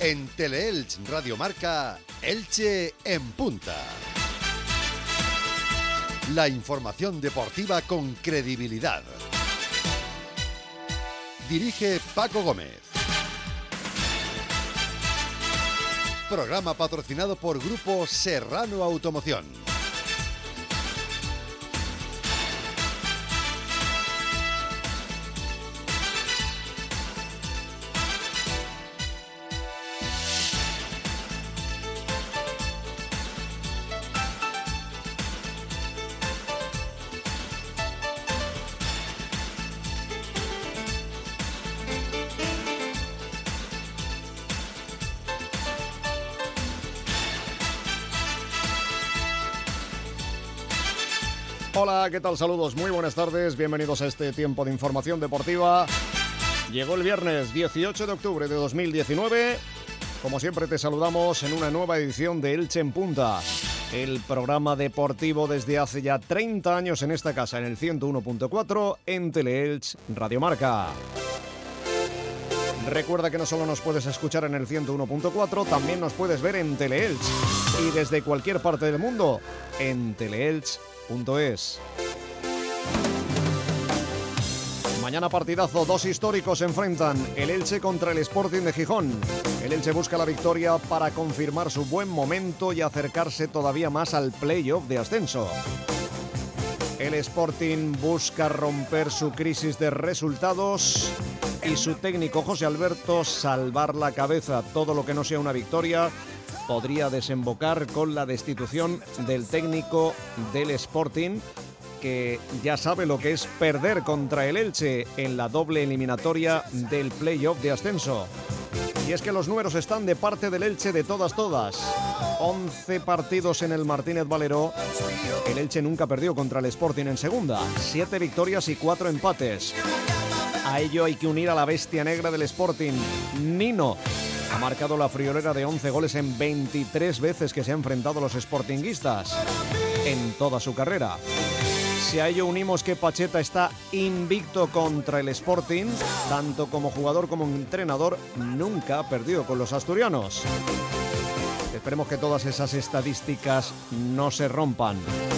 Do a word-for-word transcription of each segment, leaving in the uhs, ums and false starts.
En Teleelch Radio Marca, Elche en punta. La información deportiva con credibilidad. Dirige Paco Gómez. Programa patrocinado por Grupo Serrano Automoción. Hola, ¿qué tal? Saludos, muy buenas tardes, bienvenidos a este tiempo de información deportiva. Llegó el viernes dieciocho de octubre de dos mil diecinueve. Como siempre te saludamos en una nueva edición de Elche en Punta, el programa deportivo desde hace ya treinta años en esta casa, en el ciento uno punto cuatro, en Teleelch Radio Marca. Recuerda que no solo nos puedes escuchar en el ciento uno punto cuatro, también nos puedes ver en Teleelch y desde cualquier parte del mundo en teleelch punto es. Mañana partidazo, dos históricos se enfrentan, el Elche contra el Sporting de Gijón. El Elche busca la victoria para confirmar su buen momento y acercarse todavía más al playoff de ascenso. El Sporting busca romper su crisis de resultados y su técnico José Alberto salvar la cabeza. Todo lo que no sea una victoria podría desembocar con la destitución del técnico del Sporting, que ya sabe lo que es perder contra el Elche en la doble eliminatoria del playoff de ascenso. Y es que los números están de parte del Elche de todas, todas. once partidos en el Martínez Valero. El Elche nunca perdió contra el Sporting en segunda. siete victorias y cuatro empates. A ello hay que unir a la bestia negra del Sporting, Nino. Ha marcado la friolera de once goles en veintitrés veces que se ha enfrentado a los sportinguistas en toda su carrera. Si a ello unimos que Pacheta está invicto contra el Sporting, tanto como jugador como entrenador, nunca ha perdido con los asturianos. Esperemos que todas esas estadísticas no se rompan.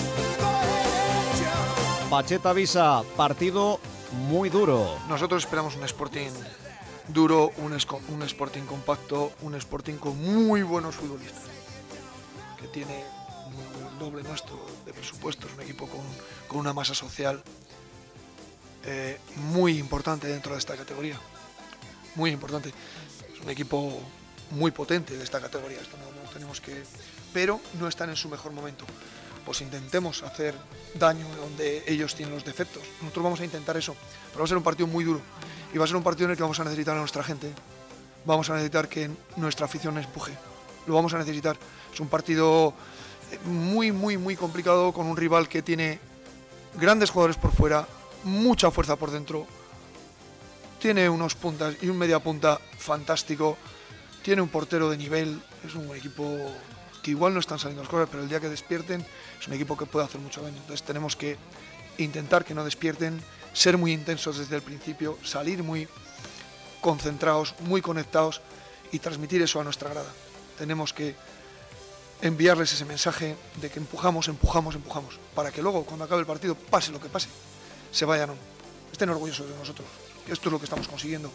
Pacheta avisa, partido muy duro. Nosotros esperamos un Sporting duro, un, un Sporting compacto, un Sporting con muy buenos futbolistas, que tiene el doble nuestro de presupuesto, es un equipo con, con una masa social eh, muy importante dentro de esta categoría, muy importante, es un equipo muy potente de esta categoría, esto no, no tenemos que, pero no están en su mejor momento. Pues intentemos hacer daño donde ellos tienen los defectos. Nosotros vamos a intentar eso, pero va a ser un partido muy duro y va a ser un partido en el que vamos a necesitar a nuestra gente, vamos a necesitar que nuestra afición empuje, lo vamos a necesitar. Es un partido muy, muy, muy complicado con un rival que tiene grandes jugadores por fuera, mucha fuerza por dentro, tiene unos puntas y un media punta fantástico, tiene un portero de nivel, es un equipo que igual no están saliendo las cosas, pero el día que despierten es un equipo que puede hacer mucho daño. Entonces tenemos que intentar que no despierten, ser muy intensos desde el principio, salir muy concentrados, muy conectados y transmitir eso a nuestra grada. Tenemos que enviarles ese mensaje de que empujamos, empujamos, empujamos, para que luego cuando acabe el partido, pase lo que pase, se vayan, estén orgullosos de nosotros. Esto es lo que estamos consiguiendo.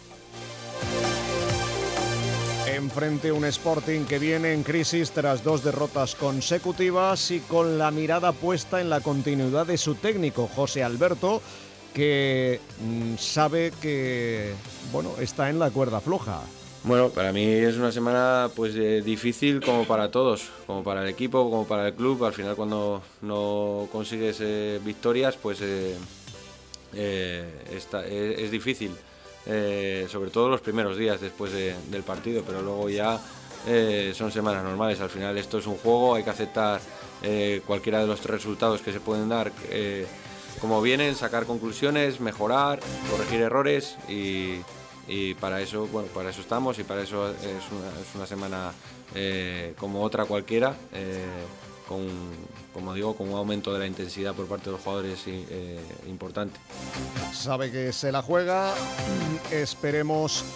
Enfrente un Sporting que viene en crisis tras dos derrotas consecutivas y con la mirada puesta en la continuidad de su técnico, José Alberto, que mmm, sabe que bueno, está en la cuerda floja. Bueno, para mí es una semana pues eh, difícil como para todos, como para el equipo, como para el club. Al final cuando no consigues eh, victorias, pues eh, eh, está, es, es difícil. Eh, sobre todo los primeros días después de, del partido, pero luego ya eh, son semanas normales. Al final esto es un juego, hay que aceptar eh, cualquiera de los tres resultados que se pueden dar eh, como vienen, sacar conclusiones, mejorar, corregir errores y, y para eso, bueno, para eso estamos y para eso es una, es una semana eh, como otra cualquiera, eh, con, como digo, con un aumento de la intensidad por parte de los jugadores eh, importante. Sabe que se la juega, esperemos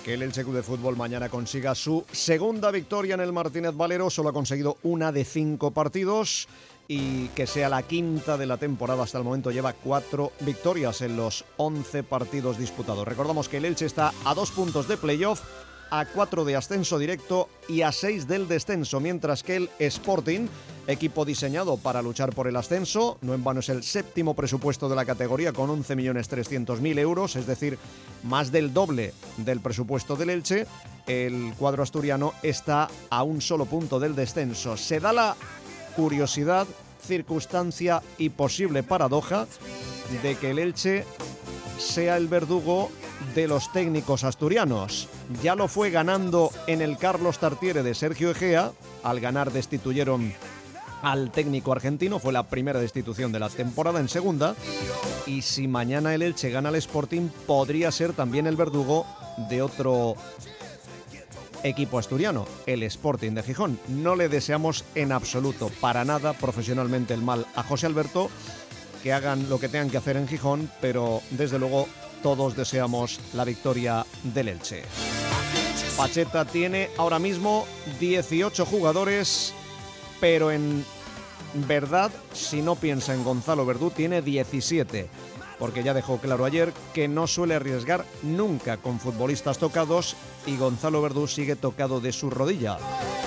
que el Elche Club de Fútbol mañana consiga su segunda victoria en el Martínez Valero. Solo ha conseguido una de cinco partidos y que sea la quinta de la temporada. Hasta el momento lleva cuatro victorias en los once partidos disputados. Recordamos que el Elche está a dos puntos de playoff, a cuatro de ascenso directo y a seis del descenso, mientras que el Sporting, equipo diseñado para luchar por el ascenso, no en vano es el séptimo presupuesto de la categoría con once millones trescientos mil euros, es decir, más del doble del presupuesto del Elche. El cuadro asturiano está a un solo punto del descenso. Se da la curiosidad, circunstancia y posible paradoja de que el Elche sea el verdugo de los técnicos asturianos. Ya lo fue ganando en el Carlos Tartiere de Sergio Egea. Al ganar destituyeron al técnico argentino, fue la primera destitución de la temporada en segunda. Y si mañana el Elche gana al Sporting, podría ser también el verdugo de otro equipo asturiano, el Sporting de Gijón. No le deseamos en absoluto, para nada, profesionalmente el mal a José Alberto, que hagan lo que tengan que hacer en Gijón, pero desde luego todos deseamos la victoria del Elche. Pacheta tiene ahora mismo dieciocho jugadores, pero en verdad, si no piensa en Gonzalo Verdú, tiene diecisiete, porque ya dejó claro ayer que no suele arriesgar nunca con futbolistas tocados y Gonzalo Verdú sigue tocado de su rodilla.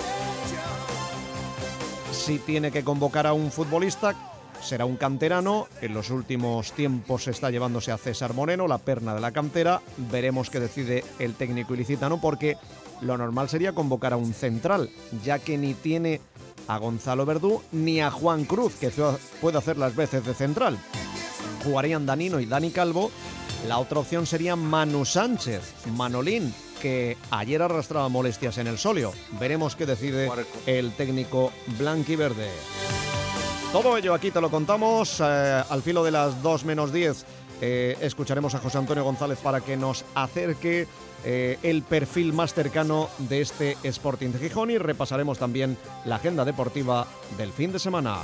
Si tiene que convocar a un futbolista, será un canterano. En los últimos tiempos está llevándose a César Moreno, la perna de la cantera. Veremos qué decide el técnico ilicitano, porque lo normal sería convocar a un central, ya que ni tiene a Gonzalo Verdú ni a Juan Cruz, que puede hacer las veces de central. Jugarían Danino y Dani Calvo. La otra opción sería Manu Sánchez, Manolín, que ayer arrastraba molestias en el sóleo. Veremos qué decide el técnico blanquiverde. Todo ello aquí te lo contamos. Eh, al filo de las dos menos diez eh, escucharemos a José Antonio González para que nos acerque eh, el perfil más cercano de este Sporting de Gijón, y repasaremos también la agenda deportiva del fin de semana.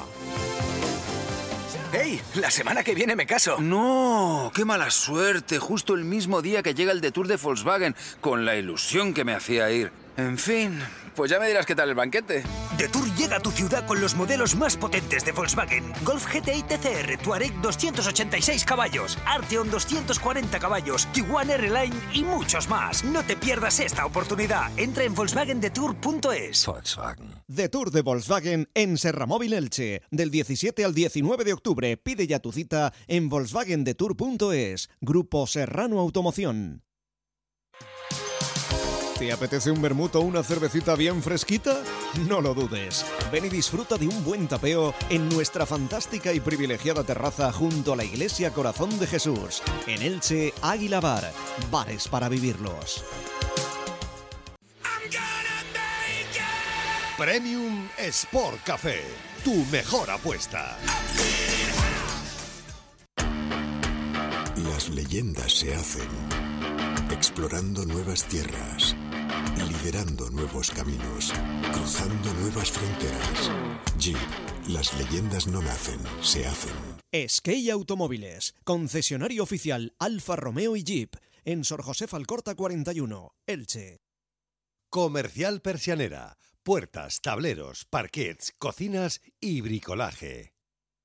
¡Ey! La semana que viene me caso. No, qué mala suerte. Justo el mismo día que llega el Detour de Volkswagen, con la ilusión que me hacía ir. En fin, pues ya me dirás qué tal el banquete. Detour llega a tu ciudad con los modelos más potentes de Volkswagen. Golf G T I T C R, Touareg doscientos ochenta y seis caballos, Arteon doscientos cuarenta caballos, Tiguan R-Line y muchos más. No te pierdas esta oportunidad. Entra en volkswagen detour punto es. Volkswagen. Detour de Volkswagen en Serramóvil Elche. Del diecisiete al diecinueve de octubre. Pide ya tu cita en volkswagen detour punto es. Grupo Serrano Automoción. ¿Te apetece un vermut o una cervecita bien fresquita? No lo dudes. Ven y disfruta de un buen tapeo en nuestra fantástica y privilegiada terraza junto a la Iglesia Corazón de Jesús. En Elche, Águila Bar. Bares para vivirlos. Premium Sport Café, tu mejor apuesta. Las leyendas se hacen explorando nuevas tierras, liderando nuevos caminos, cruzando nuevas fronteras. Jeep, las leyendas no nacen, se hacen. Skey Automóviles, concesionario oficial Alfa Romeo y Jeep, en Sor José Alcorta cuarenta y uno, Elche. Comercial Persianera, puertas, tableros, parquets, cocinas y bricolaje.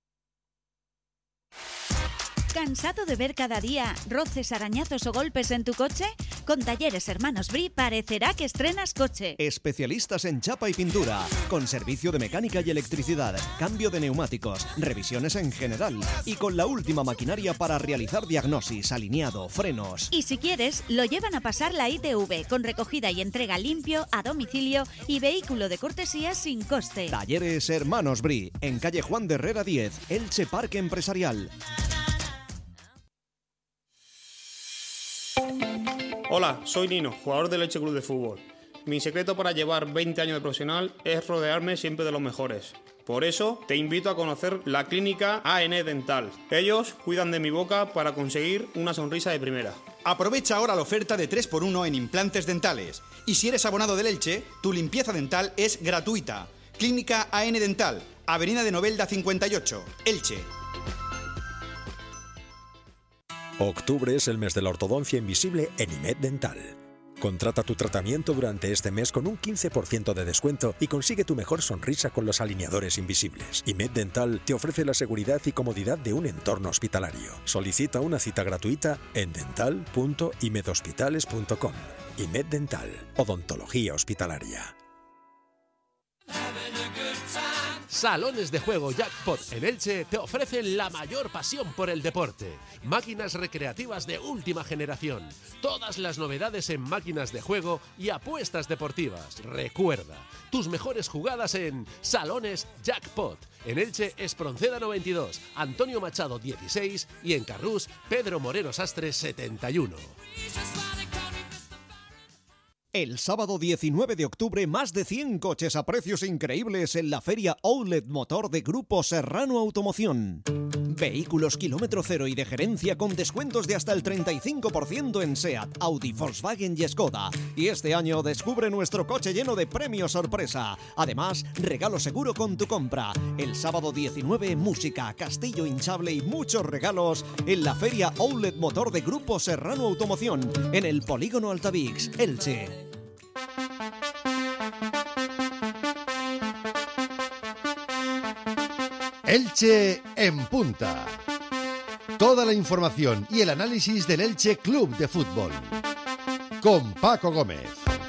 ¿Cansado de ver cada día roces, arañazos o golpes en tu coche? Con Talleres Hermanos Bri parecerá que estrenas coche. Especialistas en chapa y pintura, con servicio de mecánica y electricidad, cambio de neumáticos, revisiones en general y con la última maquinaria para realizar diagnosis, alineado, frenos. Y si quieres, lo llevan a pasar la I T V con recogida y entrega limpio, a domicilio y vehículo de cortesía sin coste. Talleres Hermanos Bri, en calle Juan de Herrera diez, Elche Parque Empresarial. Hola, soy Nino, jugador del Elche Club de Fútbol. Mi secreto para llevar veinte años de profesional es rodearme siempre de los mejores. Por eso, te invito a conocer la clínica A N Dental. Ellos cuidan de mi boca para conseguir una sonrisa de primera. Aprovecha ahora la oferta de tres por uno en implantes dentales. Y si eres abonado del Elche, tu limpieza dental es gratuita. Clínica A N Dental, Avenida de Novelda cincuenta y ocho, Elche. Octubre es el mes de la ortodoncia invisible en I M E D Dental. Contrata tu tratamiento durante este mes con un quince por ciento de descuento y consigue tu mejor sonrisa con los alineadores invisibles. IMED Dental te ofrece la seguridad y comodidad de un entorno hospitalario. Solicita una cita gratuita en dental punto imedhospitales punto com. IMED Dental, odontología hospitalaria. Salones de juego Jackpot en Elche te ofrecen la mayor pasión por el deporte. Máquinas recreativas de última generación. Todas las novedades en máquinas de juego y apuestas deportivas. Recuerda, tus mejores jugadas en Salones Jackpot. En Elche, Espronceda noventa y dos, Antonio Machado dieciséis y en Carrús, Pedro Moreno Sastre setenta y uno. El sábado diecinueve de octubre, más de cien coches a precios increíbles en la Feria Outlet Motor de Grupo Serrano Automoción. Vehículos kilómetro cero y de gerencia con descuentos de hasta el treinta y cinco por ciento en SEAT, Audi, Volkswagen y Skoda. Y este año descubre nuestro coche lleno de premios sorpresa. Además, regalo seguro con tu compra. El sábado diecinueve, música, castillo hinchable y muchos regalos en la Feria Outlet Motor de Grupo Serrano Automoción en el Polígono Altavix, Elche. Elche en punta. Toda la información y el análisis del Elche Club de Fútbol. Con Paco Gómez.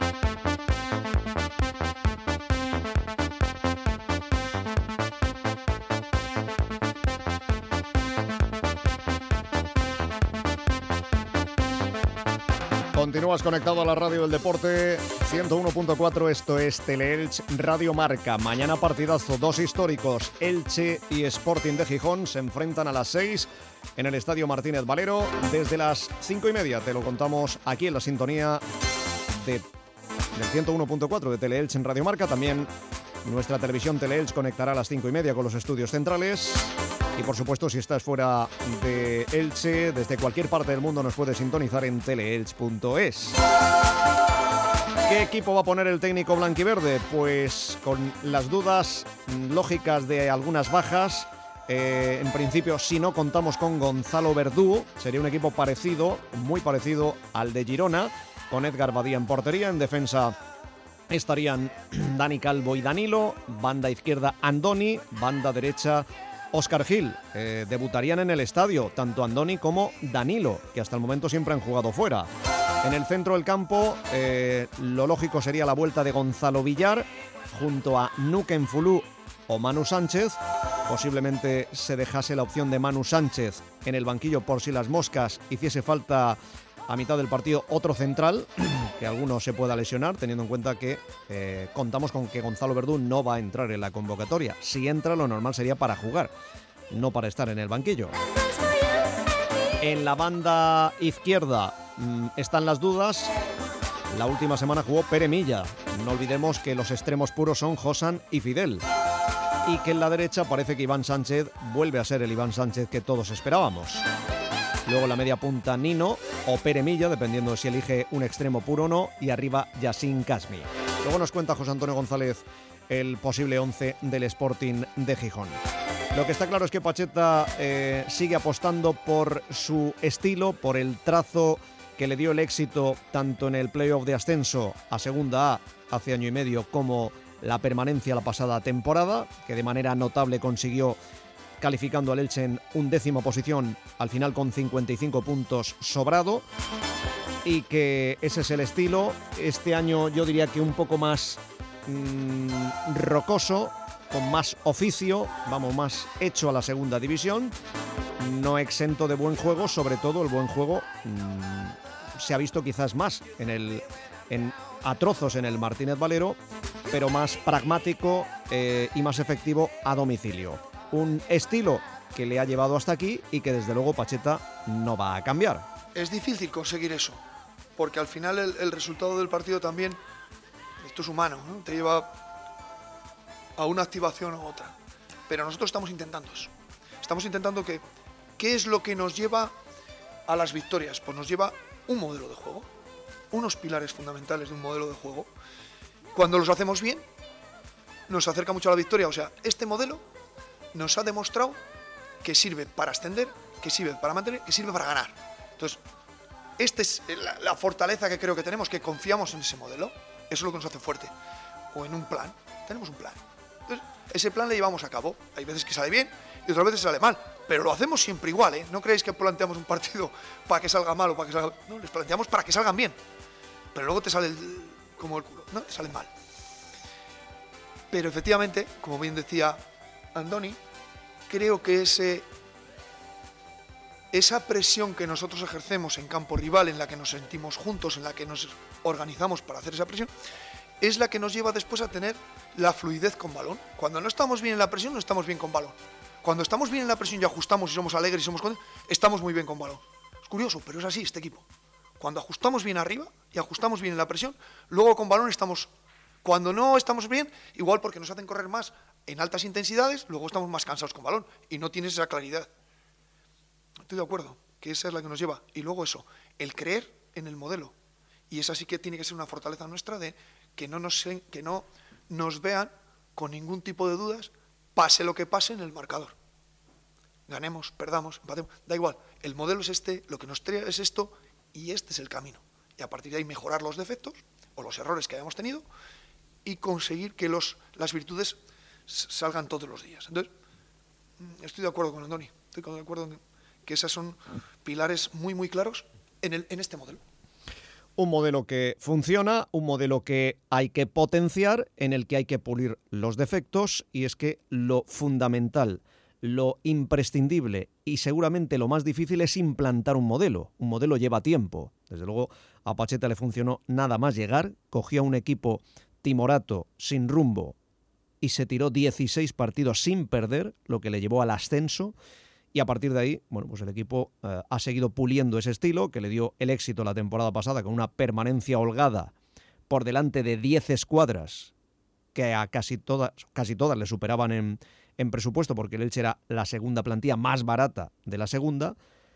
Continúas conectado a la radio del deporte, ciento uno punto cuatro, esto es Teleelch Radio Marca. Mañana partidazo, dos históricos, Elche y Sporting de Gijón se enfrentan a las seis en el Estadio Martínez Valero. Desde las cinco y media te lo contamos aquí en la sintonía de, del ciento uno punto cuatro de Teleelch en Radio Marca. También nuestra televisión Teleelch conectará a las cinco y media con los estudios centrales. Y por supuesto, si estás fuera de Elche, desde cualquier parte del mundo nos puedes sintonizar en teleelch punto es. ¿Qué equipo va a poner el técnico blanquiverde? Pues con las dudas lógicas de algunas bajas. Eh, en principio, si no contamos con Gonzalo Verdú, sería un equipo parecido, muy parecido al de Girona, con Edgar Badía en portería. En defensa estarían Dani Calvo y Danilo, banda izquierda Andoni, banda derecha Óscar Gil. Eh, debutarían en el estadio tanto Andoni como Danilo, que hasta el momento siempre han jugado fuera. En el centro del campo, eh, lo lógico sería la vuelta de Gonzalo Villar junto a Nuken Fulú o Manu Sánchez. Posiblemente se dejase la opción de Manu Sánchez en el banquillo por si las moscas hiciese falta a mitad del partido otro central, que alguno se pueda lesionar, teniendo en cuenta que eh, contamos con que Gonzalo Verdú no va a entrar en la convocatoria. Si entra, lo normal sería para jugar, no para estar en el banquillo. En la banda izquierda mmm, están las dudas. La última semana jugó Pere Milla. No olvidemos que los extremos puros son Josan y Fidel. Y que en la derecha parece que Iván Sánchez vuelve a ser el Iván Sánchez que todos esperábamos. Luego la media punta Nino o Pere Milla, dependiendo de si elige un extremo puro o no, y arriba Yassin Kasmi. Luego nos cuenta José Antonio González el posible once del Sporting de Gijón. Lo que está claro es que Pacheta eh, sigue apostando por su estilo, por el trazo que le dio el éxito tanto en el playoff de ascenso a Segunda A hace año y medio como la permanencia la pasada temporada, que de manera notable consiguió calificando al Elche en undécima posición, al final con cincuenta y cinco puntos sobrado, y que ese es el estilo. Este año yo diría que un poco más mmm, rocoso, con más oficio, vamos, más hecho a la segunda división, no exento de buen juego, sobre todo el buen juego mmm, se ha visto quizás más en el en, a trozos en el Martínez Valero, pero más pragmático eh, y más efectivo a domicilio. Un estilo que le ha llevado hasta aquí y que desde luego Pacheta no va a cambiar. Es difícil conseguir eso, porque al final el, el resultado del partido también, esto es humano, ¿no? Te lleva a una activación u otra. Pero nosotros estamos intentando eso. Estamos intentando que, ¿qué es lo que nos lleva a las victorias? Pues nos lleva un modelo de juego, unos pilares fundamentales de un modelo de juego. Cuando los hacemos bien, nos acerca mucho a la victoria. O sea, este modelo nos ha demostrado que sirve para ascender, que sirve para mantener, que sirve para ganar. Entonces, esta es la, la fortaleza que creo que tenemos, que confiamos en ese modelo. Eso es lo que nos hace fuerte. O en un plan. Tenemos un plan. Entonces, ese plan le llevamos a cabo. Hay veces que sale bien y otras veces sale mal. Pero lo hacemos siempre igual, ¿eh? No creéis que planteamos un partido para que salga mal o para que salga... No, les planteamos para que salgan bien. Pero luego te sale el, como el culo. No, te salen mal. Pero efectivamente, como bien decía Andoni, creo que ese... esa presión que nosotros ejercemos en campo rival, en la que nos sentimos juntos, en la que nos organizamos para hacer esa presión, es la que nos lleva después a tener la fluidez con balón. Cuando no estamos bien en la presión, no estamos bien con balón. Cuando estamos bien en la presión y ajustamos y somos alegres y somos contentos, estamos muy bien con balón. Es curioso, pero es así este equipo. Cuando ajustamos bien arriba y ajustamos bien en la presión, luego con balón estamos... Cuando no estamos bien, igual porque nos hacen correr más en altas intensidades, luego estamos más cansados con balón y no tienes esa claridad. Estoy de acuerdo, que esa es la que nos lleva. Y luego eso, el creer en el modelo. Y esa sí que tiene que ser una fortaleza nuestra de que no nos, que no nos vean con ningún tipo de dudas, pase lo que pase en el marcador. Ganemos, perdamos, empatemos, da igual. El modelo es este, lo que nos trae es esto y este es el camino. Y a partir de ahí mejorar los defectos o los errores que hayamos tenido y conseguir que los, las virtudes salgan todos los días. Entonces, estoy de acuerdo con Andoni, estoy de acuerdo en que esos son pilares muy, muy claros en, el, en este modelo. Un modelo que funciona, un modelo que hay que potenciar, en el que hay que pulir los defectos, y es que lo fundamental, lo imprescindible y seguramente lo más difícil es implantar un modelo. Un modelo lleva tiempo. Desde luego a Pacheta le funcionó nada más llegar, cogió un equipo timorato, sin rumbo, y se tiró dieciséis partidos sin perder, lo que le llevó al ascenso. Y a partir de ahí, bueno, pues el equipo eh, ha seguido puliendo ese estilo, que le dio el éxito la temporada pasada con una permanencia holgada por delante de diez escuadras que a casi todas, casi todas le superaban en, en presupuesto, porque el Elche era la segunda plantilla más barata de la segunda.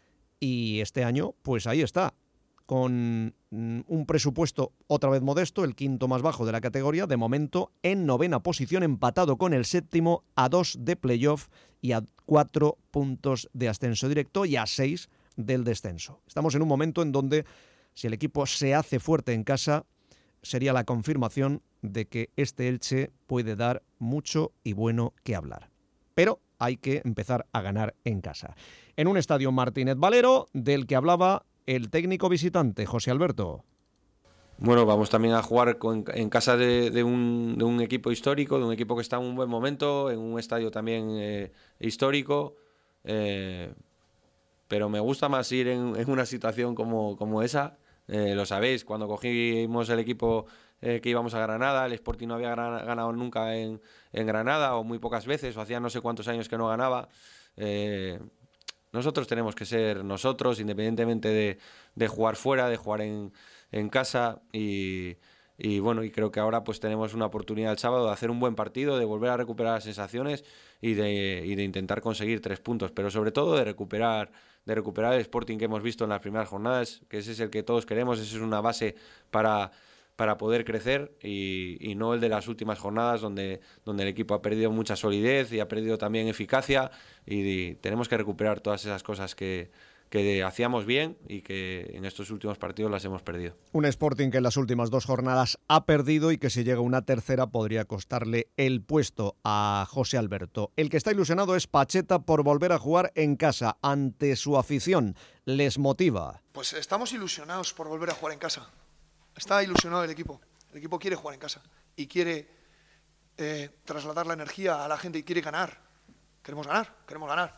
Y este año, pues ahí está, con un presupuesto otra vez modesto, el quinto más bajo de la categoría, de momento en novena posición, empatado con el séptimo, a dos de playoff y a cuatro puntos de ascenso directo y a seis del descenso. Estamos en un momento en donde, si el equipo se hace fuerte en casa, sería la confirmación de que este Elche puede dar mucho y bueno que hablar. Pero hay que empezar a ganar en casa. En un estadio Martínez Valero, del que hablaba el técnico visitante, José Alberto. Bueno, vamos también a jugar con, en casa de, de, un, de un equipo histórico, de un equipo que está en un buen momento, en un estadio también eh, histórico, eh, pero me gusta más ir en, en una situación como, como esa. Eh, lo sabéis, cuando cogimos el equipo eh, que íbamos a Granada, el Sporting no había ganado nunca en, en Granada, o muy pocas veces, o hacía no sé cuántos años que no ganaba. Eh, nosotros tenemos que ser nosotros, independientemente de, de jugar fuera, de jugar en, en casa, y, y bueno, y creo que ahora pues tenemos una oportunidad el sábado de hacer un buen partido, de volver a recuperar las sensaciones y de, y de intentar conseguir tres puntos, pero sobre todo de recuperar de recuperar el Sporting que hemos visto en las primeras jornadas, que ese es el que todos queremos, esa es una base para, para poder crecer, y, y no el de las últimas jornadas donde, donde el equipo ha perdido mucha solidez y ha perdido también eficacia, y, y tenemos que recuperar todas esas cosas que, que hacíamos bien y que en estos últimos partidos las hemos perdido. Un Sporting que en las últimas dos jornadas ha perdido y que si llega una tercera podría costarle el puesto a José Alberto. El que está ilusionado es Pacheta por volver a jugar en casa ante su afición. ¿Les motiva? Pues estamos ilusionados por volver a jugar en casa. Está ilusionado el equipo. El equipo quiere jugar en casa y quiere eh, trasladar la energía a la gente y quiere ganar. Queremos ganar, queremos ganar.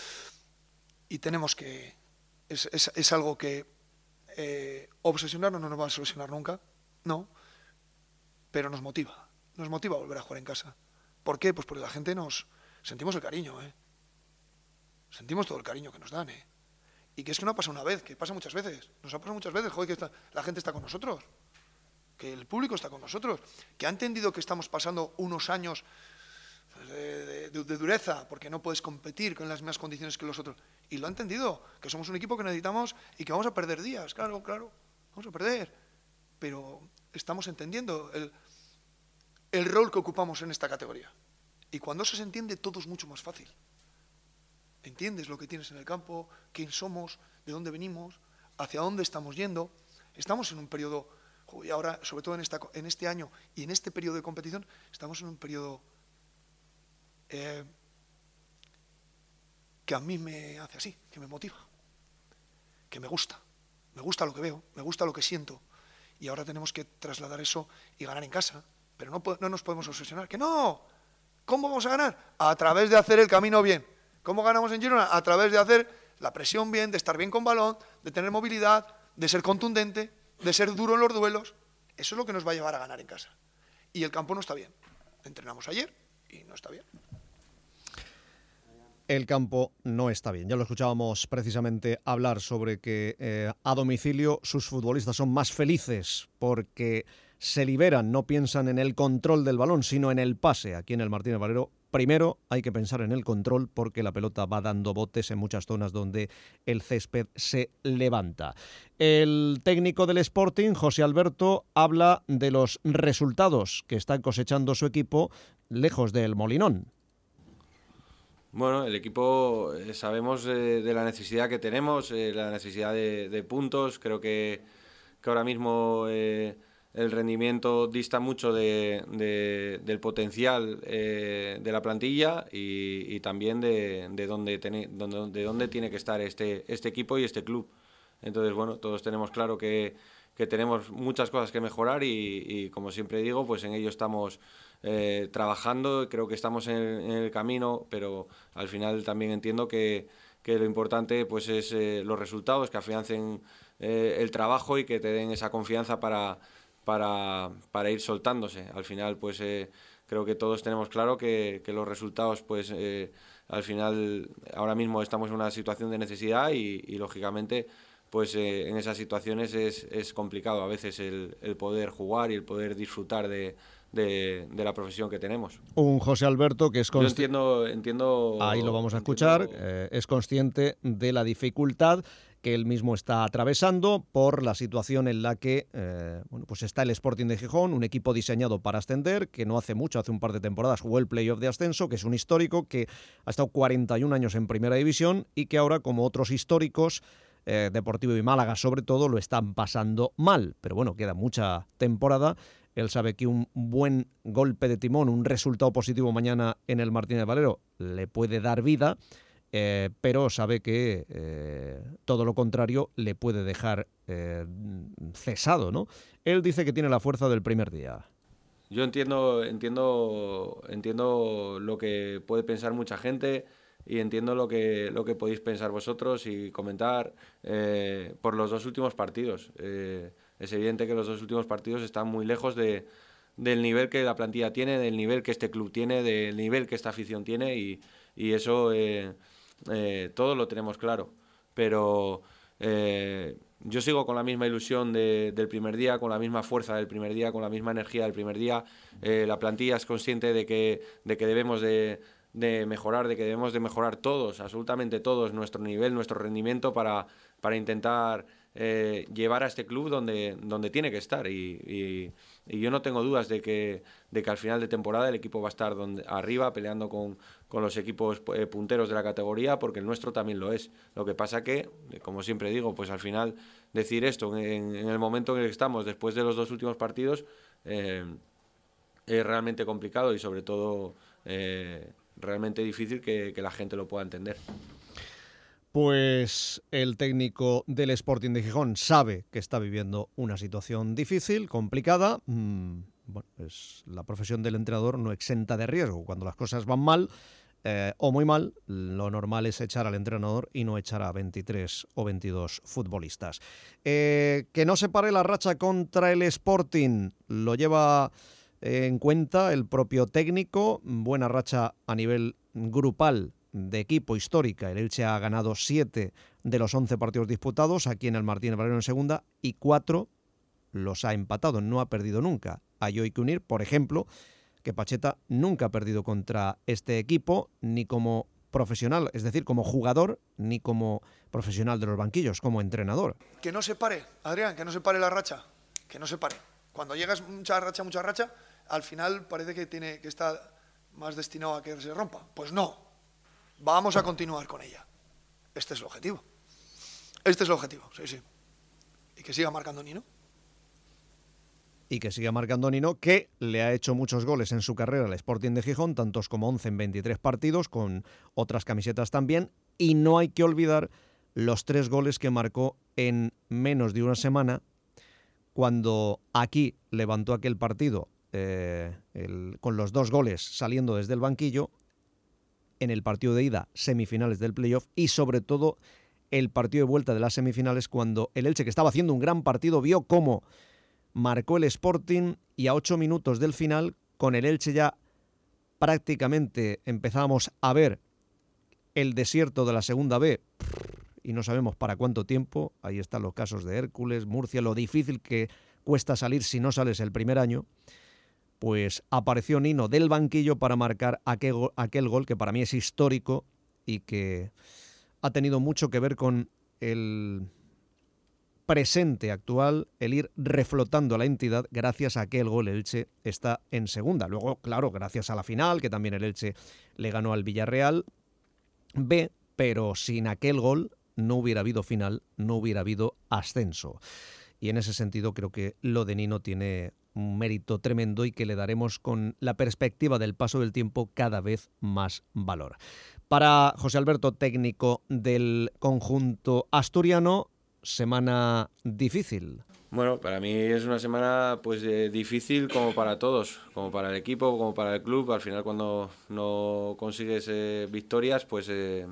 Y tenemos que... Es, es, es algo que eh, obsesionarnos no nos va a solucionar nunca, no, pero nos motiva, nos motiva a volver a jugar en casa. ¿Por qué? Pues porque la gente nos... Sentimos el cariño, ¿eh? Sentimos todo el cariño que nos dan, ¿eh? Y que es que no ha pasado una vez, que pasa muchas veces. Nos ha pasado muchas veces, joder, que está, la gente está con nosotros, que el público está con nosotros, que ha entendido que estamos pasando unos años de, de, de dureza, porque no puedes competir con las mismas condiciones que los otros. Y lo ha entendido, que somos un equipo que necesitamos y que vamos a perder días, claro, claro, vamos a perder. Pero estamos entendiendo el, el rol que ocupamos en esta categoría. Y cuando eso se entiende, todo es mucho más fácil. Entiendes lo que tienes en el campo, quién somos, de dónde venimos, hacia dónde estamos yendo. Estamos en un periodo, y ahora, sobre todo en, esta, en este año y en este periodo de competición, estamos en un periodo eh, que a mí me hace así, que me motiva, que me gusta. Me gusta lo que veo, me gusta lo que siento. Y ahora tenemos que trasladar eso y ganar en casa. Pero no, no nos podemos obsesionar. ¡Que no! ¿Cómo vamos a ganar? A través de hacer el camino bien. ¿Cómo ganamos en Girona? A través de hacer la presión bien, de estar bien con balón, de tener movilidad, de ser contundente, de ser duro en los duelos. Eso es lo que nos va a llevar a ganar en casa. Y el campo no está bien. Entrenamos ayer y no está bien. El campo no está bien. Ya lo escuchábamos precisamente hablar sobre que eh, a domicilio sus futbolistas son más felices porque se liberan, no piensan en el control del balón, sino en el pase. Aquí en el Martínez Valero, primero hay que pensar en el control porque la pelota va dando botes en muchas zonas donde el césped se levanta. El técnico del Sporting, José Alberto, habla de los resultados que está cosechando su equipo lejos del Molinón. Bueno, el equipo eh, sabemos eh, de la necesidad que tenemos, eh, la necesidad de, de puntos. Creo que, que ahora mismo eh, el rendimiento dista mucho de, de, del potencial eh, de la plantilla y, y también de, de, dónde tiene, donde, de dónde tiene que estar este, este equipo y este club. Entonces, bueno, todos tenemos claro que, que tenemos muchas cosas que mejorar y, y, como siempre digo, pues en ello estamos Eh, trabajando. Creo que estamos en, en el camino, pero al final también entiendo que, que lo importante pues es eh, los resultados, que afiancen eh, el trabajo y que te den esa confianza para, para, para ir soltándose. Al final pues eh, creo que todos tenemos claro que, que los resultados pues eh, al final ahora mismo estamos en una situación de necesidad y, y lógicamente pues eh, en esas situaciones es, es complicado a veces el, el poder jugar y el poder disfrutar de De, de la profesión que tenemos. Un José Alberto que es consciente... Yo entiendo, entiendo... Ahí lo vamos a escuchar. Entiendo... Eh, es consciente de la dificultad que él mismo está atravesando por la situación en la que eh, bueno, pues está el Sporting de Gijón, un equipo diseñado para ascender, que no hace mucho, hace un par de temporadas jugó el playoff de ascenso, que es un histórico, que ha estado cuarenta y un años en Primera División y que ahora, como otros históricos, eh, Deportivo y Málaga sobre todo, lo están pasando mal. Pero bueno, queda mucha temporada. Él sabe que un buen golpe de timón, un resultado positivo mañana en el Martínez Valero le puede dar vida, eh, pero sabe que eh, todo lo contrario le puede dejar eh, cesado, ¿no? Él dice que tiene la fuerza del primer día. Yo entiendo, entiendo, entiendo lo que puede pensar mucha gente y entiendo lo que, lo que podéis pensar vosotros y comentar eh, por los dos últimos partidos. Eh, Es evidente que los dos últimos partidos están muy lejos de, del nivel que la plantilla tiene, del nivel que este club tiene, del nivel que esta afición tiene y, y eso eh, eh, todo lo tenemos claro. Pero eh, yo sigo con la misma ilusión de, del primer día, con la misma fuerza del primer día, con la misma energía del primer día. Eh, la plantilla es consciente de que, de que debemos de, de mejorar, de que debemos de mejorar todos, absolutamente todos, nuestro nivel, nuestro rendimiento para, para intentar... Eh, llevar a este club donde, donde tiene que estar y, y, y yo no tengo dudas de que, de que al final de temporada el equipo va a estar donde, arriba peleando con, con los equipos eh, punteros de la categoría, porque el nuestro también lo es. Lo que pasa que, como siempre digo, pues al final decir esto en, en el momento en el que estamos después de los dos últimos partidos eh, es realmente complicado y sobre todo eh, realmente difícil que, que la gente lo pueda entender. Pues el técnico del Sporting de Gijón sabe que está viviendo una situación difícil, complicada. Mm, bueno, pues la profesión del entrenador no exenta de riesgo. Cuando las cosas van mal eh, o muy mal, lo normal es echar al entrenador y no echar a veintitrés o veintidós futbolistas. Eh, que no se pare la racha contra el Sporting, lo lleva en cuenta el propio técnico. Buena racha a nivel grupal de equipo histórica. El Elche ha ganado siete de los once partidos disputados aquí en el Martínez Valero en segunda y cuatro los ha empatado, no ha perdido nunca. Hay hoy que unir, por ejemplo, que Pacheta nunca ha perdido contra este equipo, ni como profesional, es decir, como jugador, ni como profesional de los banquillos, como entrenador. Que no se pare, Adrián, que no se pare la racha, que no se pare. Cuando llegas mucha racha, mucha racha, al final parece que, tiene, que está más destinado a que se rompa. Pues no. Vamos a continuar con ella. Este es el objetivo. Este es el objetivo, sí, sí. Y que siga marcando Nino. Y que siga marcando Nino, que le ha hecho muchos goles en su carrera al Sporting de Gijón, tantos como once en veintitrés partidos, con otras camisetas también, y no hay que olvidar los tres goles que marcó en menos de una semana, cuando aquí levantó aquel partido eh, el, con los dos goles saliendo desde el banquillo, en el partido de ida, semifinales del playoff, y sobre todo el partido de vuelta de las semifinales, cuando el Elche, que estaba haciendo un gran partido, vio cómo marcó el Sporting, y a ocho minutos del final, con el Elche ya prácticamente empezábamos a ver el desierto de la segunda B, y no sabemos para cuánto tiempo. Ahí están los casos de Hércules, Murcia, lo difícil que cuesta salir si no sales el primer año. Pues apareció Nino del banquillo para marcar aquel, aquel gol que para mí es histórico y que ha tenido mucho que ver con el presente actual, el ir reflotando a la entidad. Gracias a aquel gol el Elche está en segunda. Luego, claro, gracias a la final, que también el Elche le ganó al Villarreal B, pero sin aquel gol no hubiera habido final, no hubiera habido ascenso. Y en ese sentido creo que lo de Nino tiene un mérito tremendo y que le daremos, con la perspectiva del paso del tiempo, cada vez más valor. Para José Alberto, técnico del conjunto asturiano, semana difícil. Bueno, para mí es una semana pues eh, difícil como para todos, como para el equipo, como para el club. Al final, cuando no consigues eh, victorias, pues eh,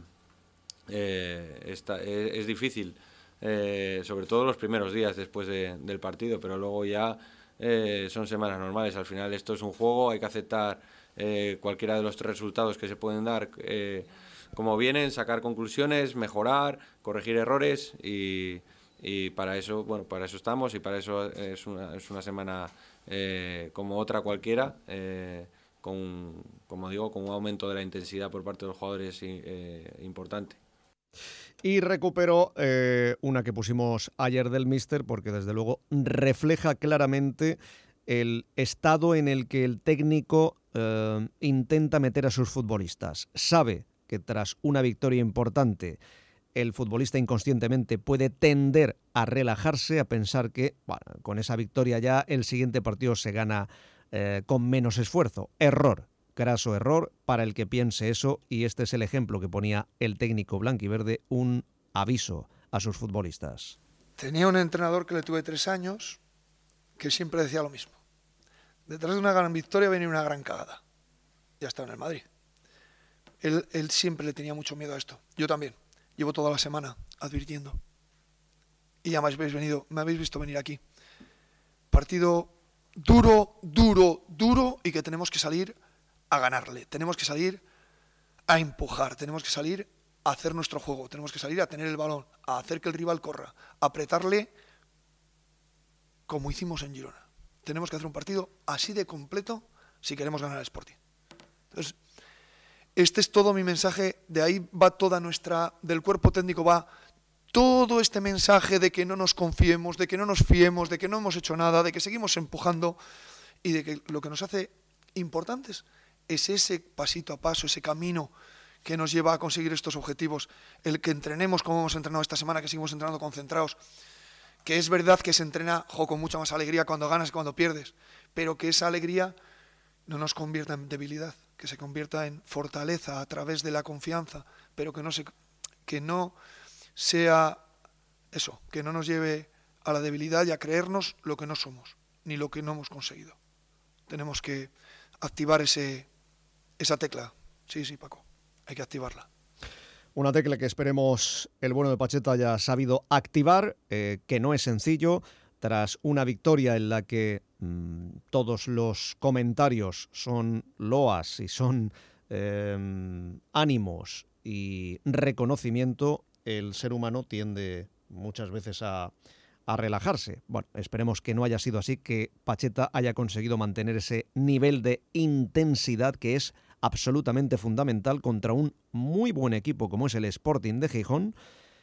eh, está, es, es difícil, eh, sobre todo los primeros días después de, del partido, pero luego ya eh, son semanas normales. Al final esto es un juego, hay que aceptar eh, cualquiera de los tres resultados que se pueden dar eh, como vienen, sacar conclusiones, mejorar, corregir errores y, y para eso, bueno, para eso estamos y para eso es una, es una semana eh, como otra cualquiera, eh, con, como digo, con un aumento de la intensidad por parte de los jugadores eh, importante. Y recupero eh, una que pusimos ayer del míster, porque desde luego refleja claramente el estado en el que el técnico eh, intenta meter a sus futbolistas. Sabe que tras una victoria importante el futbolista inconscientemente puede tender a relajarse, a pensar que bueno, con esa victoria ya el siguiente partido se gana eh, con menos esfuerzo. Error, graso error para el que piense eso, y este es el ejemplo que ponía el técnico blanquiverde, un aviso a sus futbolistas. Tenía un entrenador que le tuve tres años que siempre decía lo mismo. Detrás de una gran victoria viene una gran cagada. Ya está en el Madrid. Él, él siempre le tenía mucho miedo a esto. Yo también. Llevo toda la semana advirtiendo. Y ya me habéis venido, me habéis visto venir aquí. Partido duro, duro, duro, y que tenemos que salir a ganarle. Tenemos que salir a empujar. Tenemos que salir a hacer nuestro juego. Tenemos que salir a tener el balón, a hacer que el rival corra, a apretarle como hicimos en Girona. Tenemos que hacer un partido así de completo si queremos ganar al Sporting. Entonces, este es todo mi mensaje, de ahí va toda nuestra, del cuerpo técnico va todo este mensaje de que no nos confiemos, de que no nos fiemos, de que no hemos hecho nada, de que seguimos empujando y de que lo que nos hace importantes es ese pasito a paso, ese camino que nos lleva a conseguir estos objetivos, el que entrenemos como hemos entrenado esta semana, que seguimos entrenando concentrados, que es verdad que se entrena jo, con mucha más alegría cuando ganas que cuando pierdes, pero que esa alegría no nos convierta en debilidad, que se convierta en fortaleza a través de la confianza, pero que no, se, que no sea eso, que no nos lleve a la debilidad y a creernos lo que no somos, ni lo que no hemos conseguido. Tenemos que activar ese, esa tecla. Sí, sí, Paco, hay que activarla. Una tecla que esperemos el bueno de Pacheta haya sabido activar, eh, que no es sencillo, tras una victoria en la que mmm, todos los comentarios son loas y son eh, ánimos y reconocimiento, el ser humano tiende muchas veces a, a relajarse. Bueno, esperemos que no haya sido así, que Pacheta haya conseguido mantener ese nivel de intensidad que es absolutamente fundamental contra un muy buen equipo como es el Sporting de Gijón,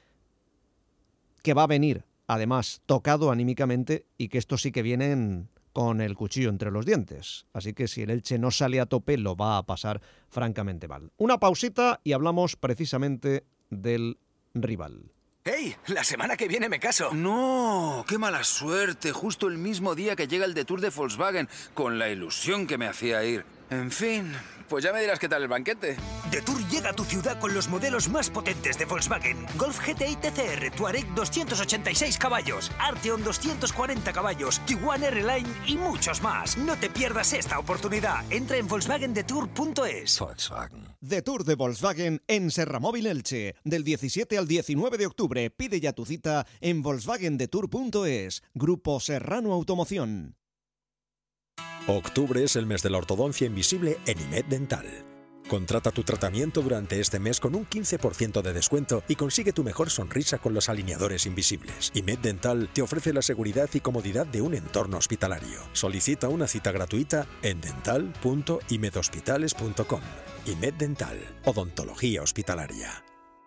que va a venir además tocado anímicamente y que estos sí que vienen con el cuchillo entre los dientes. Así que si el Elche no sale a tope, lo va a pasar francamente mal. Una pausita y hablamos precisamente del rival. ¡Hey! La semana que viene me caso. No, qué mala suerte. Justo el mismo día que llega el Detour de Volkswagen, con la ilusión que me hacía ir. En fin, pues ya me dirás qué tal el banquete. Detour llega a tu ciudad con los modelos más potentes de Volkswagen. Golf G T I T C R, Touareg doscientos ochenta y seis caballos, Arteon doscientos cuarenta caballos, Tiguan R-Line y muchos más. No te pierdas esta oportunidad. Entra en volkswagen detour punto es. Volkswagen. Detour de Volkswagen en Serramóvil Elche. Del diecisiete al diecinueve de octubre. Pide ya tu cita en volkswagen detour punto es. Grupo Serrano Automoción. Octubre es el mes de la ortodoncia invisible en I M E D Dental. Contrata tu tratamiento durante este mes con un quince por ciento de descuento y consigue tu mejor sonrisa con los alineadores invisibles. I M E D Dental te ofrece la seguridad y comodidad de un entorno hospitalario. Solicita una cita gratuita en dental punto imedhospitales punto com. I M E D Dental, odontología hospitalaria.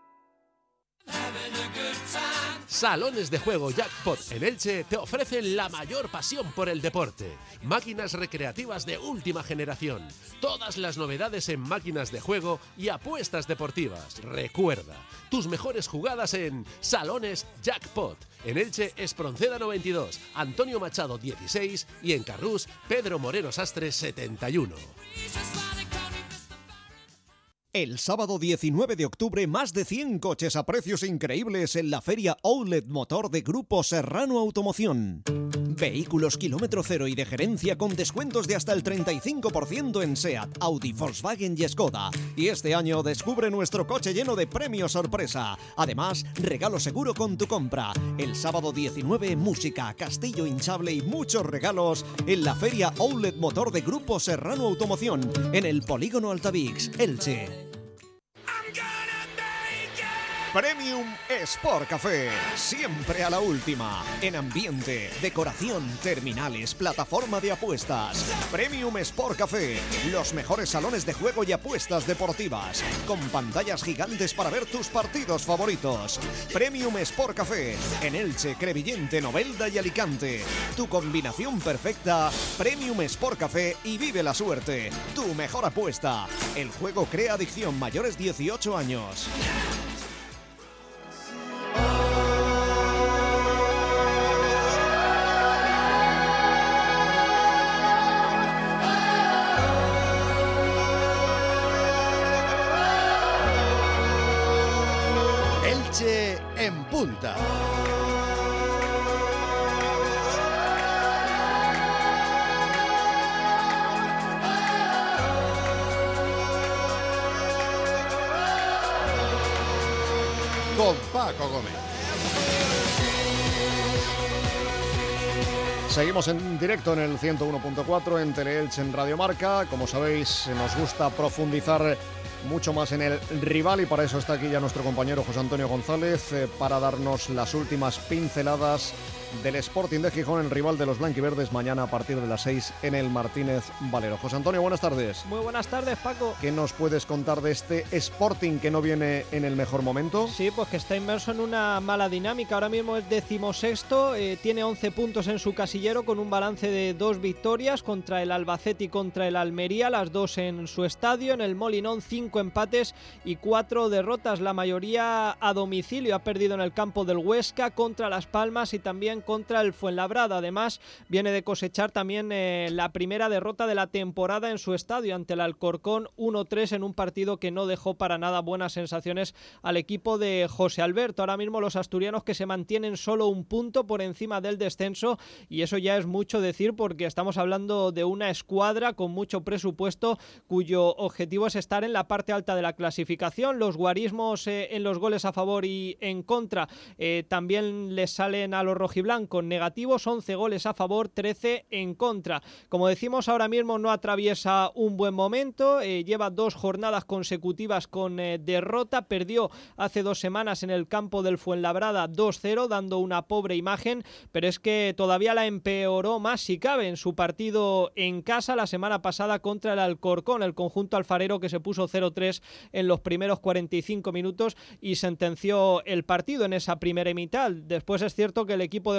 Salones de Juego Jackpot en Elche te ofrecen la mayor pasión por el deporte. Máquinas recreativas de última generación. Todas las novedades en máquinas de juego y apuestas deportivas. Recuerda, tus mejores jugadas en Salones Jackpot. En Elche, Espronceda noventa y dos, Antonio Machado dieciséis y en Carrús, Pedro Moreno Sastre setenta y uno. El sábado diecinueve de octubre, más de cien coches a precios increíbles en la feria Outlet Motor de Grupo Serrano Automoción. Vehículos kilómetro cero y de gerencia con descuentos de hasta el treinta y cinco por ciento en SEAT, Audi, Volkswagen y Skoda. Y este año descubre nuestro coche lleno de premios sorpresa. Además, regalo seguro con tu compra. El sábado diecinueve, música, castillo hinchable y muchos regalos en la feria Outlet Motor de Grupo Serrano Automoción en el Polígono Altavix, Elche. Premium Sport Café, siempre a la última, en ambiente, decoración, terminales, plataforma de apuestas. Premium Sport Café, los mejores salones de juego y apuestas deportivas, con pantallas gigantes para ver tus partidos favoritos. Premium Sport Café, en Elche, Crevillente, Novelda y Alicante. Tu combinación perfecta, Premium Sport Café y vive la suerte. Tu mejor apuesta. El juego crea adicción, mayores dieciocho años. Elche en punta. Con Paco Gómez. Seguimos en directo en el ciento uno punto cuatro en Teleelche en Radio Marca. Como sabéis, nos gusta profundizar mucho más en el rival y para eso está aquí ya nuestro compañero José Antonio González eh, para darnos las últimas pinceladas del Sporting de Gijón, el rival de los blanquiverdes, mañana a partir de las seis en el Martínez Valero. José Antonio, buenas tardes. Muy buenas tardes, Paco. ¿Qué nos puedes contar de este Sporting que no viene en el mejor momento? Sí, pues que está inmerso en una mala dinámica. Ahora mismo es decimosexto, eh, tiene once puntos en su casillero con un balance de dos victorias contra el Albacete y contra el Almería, las dos en su estadio. En el Molinón, cinco empates y cuatro derrotas, la mayoría a domicilio. Ha perdido en el campo del Huesca, contra Las Palmas y también contra el Fuenlabrada. Además, viene de cosechar también eh, la primera derrota de la temporada en su estadio ante el Alcorcón, uno tres en un partido que no dejó para nada buenas sensaciones al equipo de José Alberto. Ahora mismo los asturianos que se mantienen solo un punto por encima del descenso, y eso ya es mucho decir porque estamos hablando de una escuadra con mucho presupuesto cuyo objetivo es estar en la parte alta de la clasificación. Los guarismos eh, en los goles a favor y en contra eh, también les salen a los rojiblancos negativos, once goles a favor, trece en contra. Como decimos, ahora mismo no atraviesa un buen momento, eh, lleva dos jornadas consecutivas con eh, derrota, perdió hace dos semanas en el campo del Fuenlabrada dos cero, dando una pobre imagen, pero es que todavía la empeoró más si cabe en su partido en casa la semana pasada contra el Alcorcón, el conjunto alfarero que se puso cero tres en los primeros cuarenta y cinco minutos y sentenció el partido en esa primera mitad. Después es cierto que el equipo de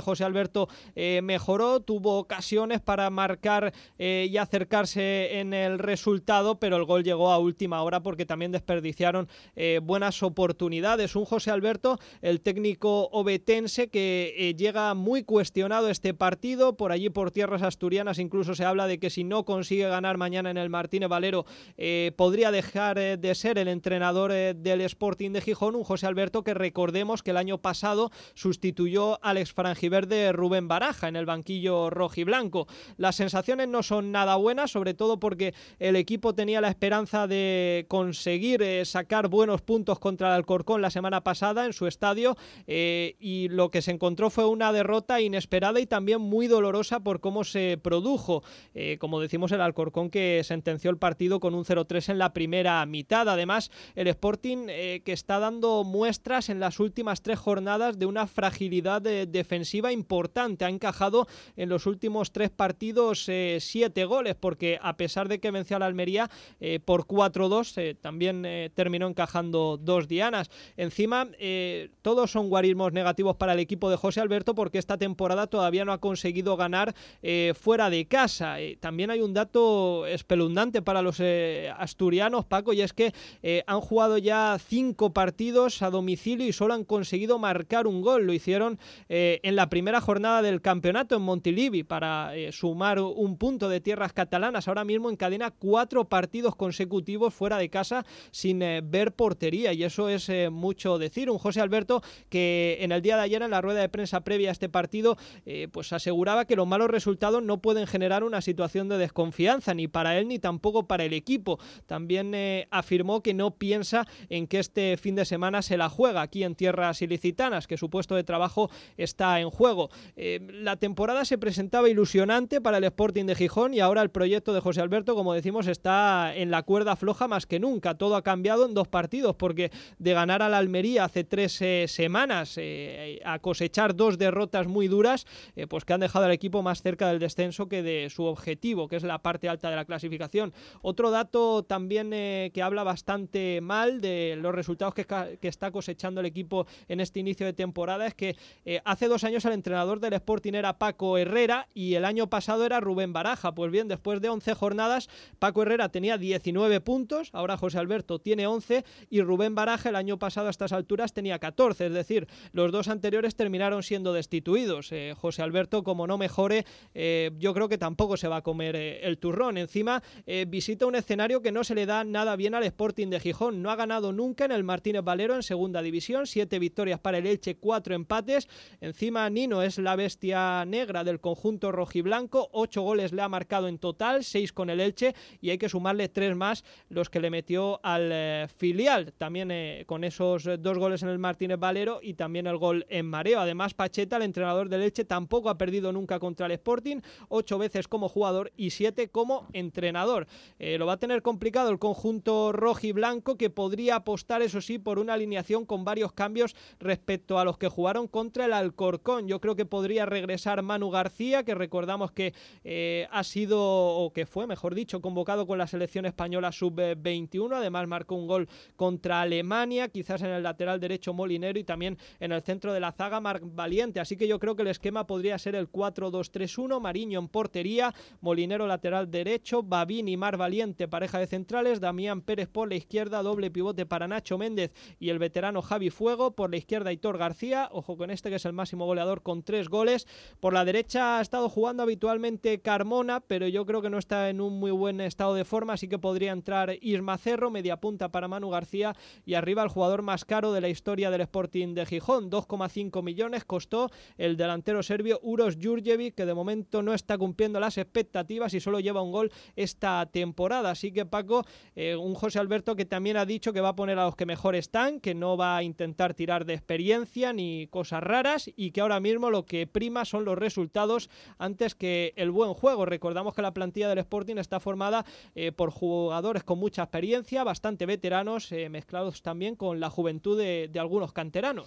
José Alberto eh, mejoró, tuvo ocasiones para marcar eh, y acercarse en el resultado, pero el gol llegó a última hora porque también desperdiciaron eh, buenas oportunidades. Un José Alberto, el técnico ovetense, que eh, llega muy cuestionado este partido, por allí por tierras asturianas incluso se habla de que si no consigue ganar mañana en el Martínez Valero eh, podría dejar eh, de ser el entrenador eh, del Sporting de Gijón. Un José Alberto que recordemos que el año pasado sustituyó al exfrangiverde Rubén Baraja en el banquillo rojiblanco. Las sensaciones no son nada buenas, sobre todo porque el equipo tenía la esperanza de conseguir eh, sacar buenos puntos contra el Alcorcón la semana pasada en su estadio eh, y lo que se encontró fue una derrota inesperada y también muy dolorosa por cómo se produjo. Eh, como decimos, el Alcorcón que sentenció el partido con un cero tres en la primera mitad. Además, el Sporting eh, que está dando muestras en las últimas tres jornadas de una fragilidad eh, defensiva importante. Ha encajado en los últimos tres partidos eh, siete goles, porque a pesar de que venció a la Almería eh, por cuatro dos, eh, también eh, terminó encajando dos dianas. Encima, eh, todos son guarismos negativos para el equipo de José Alberto, porque esta temporada todavía no ha conseguido ganar eh, fuera de casa. Eh, también hay un dato espeluznante para los eh, asturianos, Paco, y es que eh, han jugado ya cinco partidos a domicilio y solo han conseguido marcar un gol. Lo hicieron eh, en la primera jornada del campeonato en Montilivi para eh, sumar un punto de tierras catalanas. Ahora mismo encadena cuatro partidos consecutivos fuera de casa sin eh, ver portería, y eso es eh, mucho decir. Un José Alberto que en el día de ayer, en la rueda de prensa previa a este partido, eh, pues aseguraba que los malos resultados no pueden generar una situación de desconfianza ni para él ni tampoco para el equipo. También eh, afirmó que no piensa en que este fin de semana se la juega aquí en tierras ilicitanas, que su puesto de trabajo está en juego. Eh, la temporada se presentaba ilusionante para el Sporting de Gijón y ahora el proyecto de José Alberto, como decimos, está en la cuerda floja más que nunca. Todo ha cambiado en dos partidos, porque de ganar a la Almería hace tres eh, semanas eh, a cosechar dos derrotas muy duras, eh, pues que han dejado al equipo más cerca del descenso que de su objetivo, que es la parte alta de la clasificación. Otro dato también eh, que habla bastante mal de los resultados que, que está cosechando el equipo en este inicio de temporada es que eh, hace dos años el entrenador del Sporting era Paco Herrera y el año pasado era Rubén Baraja. Pues bien, después de once jornadas, Paco Herrera tenía diecinueve puntos, ahora José Alberto tiene once y Rubén Baraja el año pasado a estas alturas tenía catorce, es decir, los dos anteriores terminaron siendo destituidos. Eh, José Alberto, como no mejore, eh, yo creo que tampoco se va a comer eh, el turrón. Encima eh, visita un escenario que no se le da nada bien al Sporting de Gijón. No ha ganado nunca en el Martínez Valero en segunda división, siete victorias para el Elche, cuatro empates. Encima Nino es la bestia negra del conjunto rojiblanco, ocho goles le ha marcado en total, seis con el Elche, y hay que sumarle tres más los que le metió al eh, filial, también eh, con esos dos goles en el Martínez Valero y también el gol en mareo. Además, Pacheta, el entrenador del Elche, tampoco ha perdido nunca contra el Sporting, ocho veces como jugador y siete como entrenador. Eh, lo va a tener complicado el conjunto rojiblanco, que podría apostar, eso sí, por una alineación con varios cambios respecto a los que jugaron contra el Alcorcón. Yo creo que podría regresar Manu García, que recordamos que eh, ha sido, o que fue, mejor dicho, convocado con la selección española sub veintiuno. Además marcó un gol contra Alemania, quizás en el lateral derecho Molinero y también en el centro de la zaga Marc Valiente. Así que yo creo que el esquema podría ser el cuatro dos tres uno, Mariño en portería, Molinero lateral derecho, Babín y Mar Valiente pareja de centrales, Damián Pérez por la izquierda, doble pivote para Nacho Méndez y el veterano Javi Fuego, por la izquierda Aitor García, ojo con este que es el máximo goleador con tres goles. Por la derecha ha estado jugando habitualmente Carmona, pero yo creo que no está en un muy buen estado de forma, así que podría entrar Isma Cerro, media punta para Manu García, y arriba el jugador más caro de la historia del Sporting de Gijón, dos coma cinco millones costó el delantero serbio Uros Jurjevic, que de momento no está cumpliendo las expectativas y solo lleva un gol esta temporada. Así que Paco, eh, un José Alberto que también ha dicho que va a poner a los que mejor están, que no va a intentar tirar de experiencia ni cosas raras y que ahora mismo lo que prima son los resultados antes que el buen juego. Recordamos que la plantilla del Sporting está formada eh, por jugadores con mucha experiencia, bastante veteranos, eh, mezclados también con la juventud de, de algunos canteranos.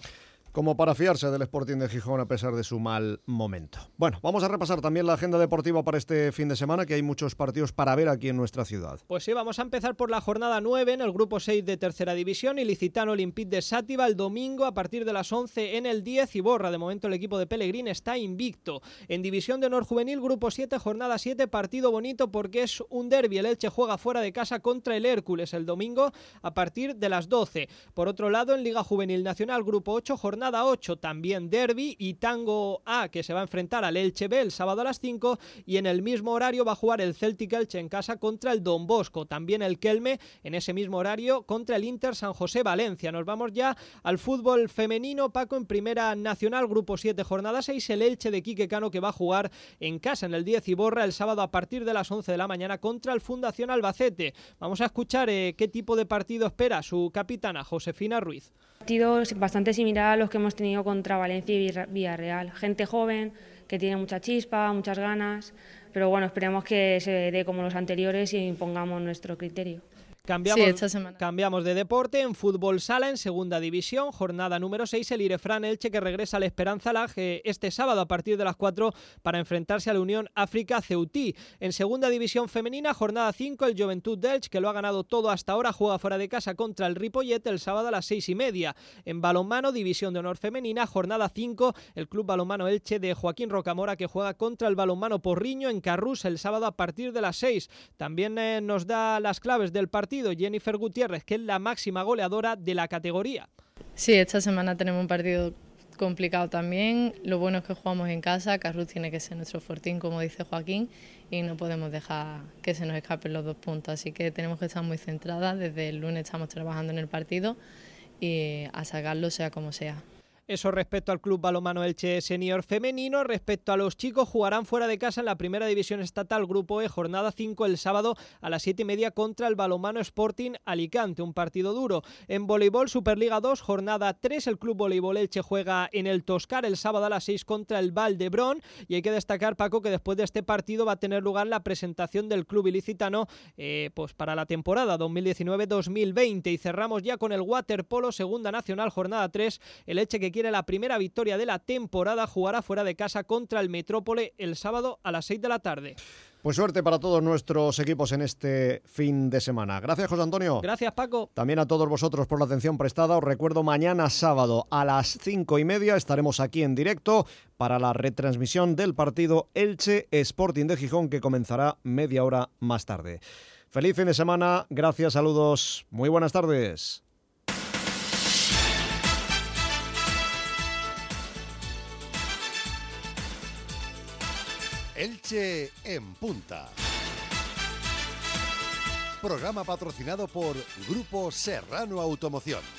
como para fiarse del Sporting de Gijón a pesar de su mal momento. Bueno, vamos a repasar también la agenda deportiva para este fin de semana, que hay muchos partidos para ver aquí en nuestra ciudad. Pues sí, vamos a empezar por la jornada nueve en el grupo seis de tercera división. Ilicitano Olympique de Sátiva el domingo a partir de las once en el diez Iborra. De momento el equipo de Pellegrín está invicto. En división de honor juvenil, grupo siete, jornada siete, partido bonito porque es un derbi. El Elche juega fuera de casa contra el Hércules el domingo a partir de las doce. Por otro lado, en Liga Juvenil Nacional, grupo ocho, jornada ocho, también derbi y Tango A, que se va a enfrentar al Elche B el sábado a las cinco, y en el mismo horario va a jugar el Celtic Elche en casa contra el Don Bosco, también el Kelme en ese mismo horario contra el Inter San José Valencia. Nos vamos ya al fútbol femenino, Paco, en Primera Nacional, grupo siete, jornada seis, el Elche de Quique Cano, que va a jugar en casa en el diez Iborra el sábado a partir de las once de la mañana contra el Fundación Albacete. Vamos a escuchar eh, qué tipo de partido espera su capitana Josefina Ruiz. Partido bastante similar a los que hemos tenido contra Valencia y Villarreal. Gente joven, que tiene mucha chispa, muchas ganas, pero bueno, esperemos que se dé como los anteriores y impongamos nuestro criterio. Cambiamos, sí, esta semana. cambiamos de deporte. En fútbol sala, en segunda división, jornada número seis, el Irefran Elche, que regresa al Esperanza Laje este sábado a partir de las cuatro para enfrentarse a la Unión África Ceutí. En segunda división femenina, jornada cinco, el Juventud de Elche, que lo ha ganado todo hasta ahora, juega fuera de casa contra el Ripollet el sábado a las seis y media. En balonmano, división de honor femenina, jornada cinco, el Club Balonmano Elche de Joaquín Rocamora, que juega contra el Balonmano Porriño en Carrús el sábado a partir de las seis. También eh, nos da las claves del partido Jennifer Gutiérrez, que es la máxima goleadora de la categoría. Sí, esta semana tenemos un partido complicado también. Lo bueno es que jugamos en casa, Carrús tiene que ser nuestro fortín, como dice Joaquín, y no podemos dejar que se nos escapen los dos puntos, así que tenemos que estar muy centradas. Desde el lunes estamos trabajando en el partido y a sacarlo sea como sea. Eso respecto al Club Balonmano Elche Senior femenino. Respecto a los chicos, jugarán fuera de casa en la primera división estatal, grupo E, jornada cinco, el sábado a las siete y media contra el Balonmano Sporting Alicante, un partido duro. En voleibol, Superliga dos, jornada tres, el Club Voleibol Elche juega en el Toscar el sábado a las seis contra el Valdebrón, y hay que destacar, Paco, que después de este partido va a tener lugar la presentación del club ilicitano eh, pues para la temporada dos mil diecinueve dos mil veinte. Y cerramos ya con el waterpolo, segunda nacional, jornada tres, el Elche, que quiere la primera victoria de la temporada, jugará fuera de casa contra el Metrópole el sábado a las seis de la tarde. Pues suerte para todos nuestros equipos en este fin de semana. Gracias, José Antonio. Gracias, Paco. También a todos vosotros por la atención prestada. Os recuerdo, mañana sábado a las cinco y media estaremos aquí en directo para la retransmisión del partido Elche Sporting de Gijón, que comenzará media hora más tarde. Feliz fin de semana. Gracias, saludos. Muy buenas tardes. Elche en Punta. Programa patrocinado por Grupo Serrano Automoción.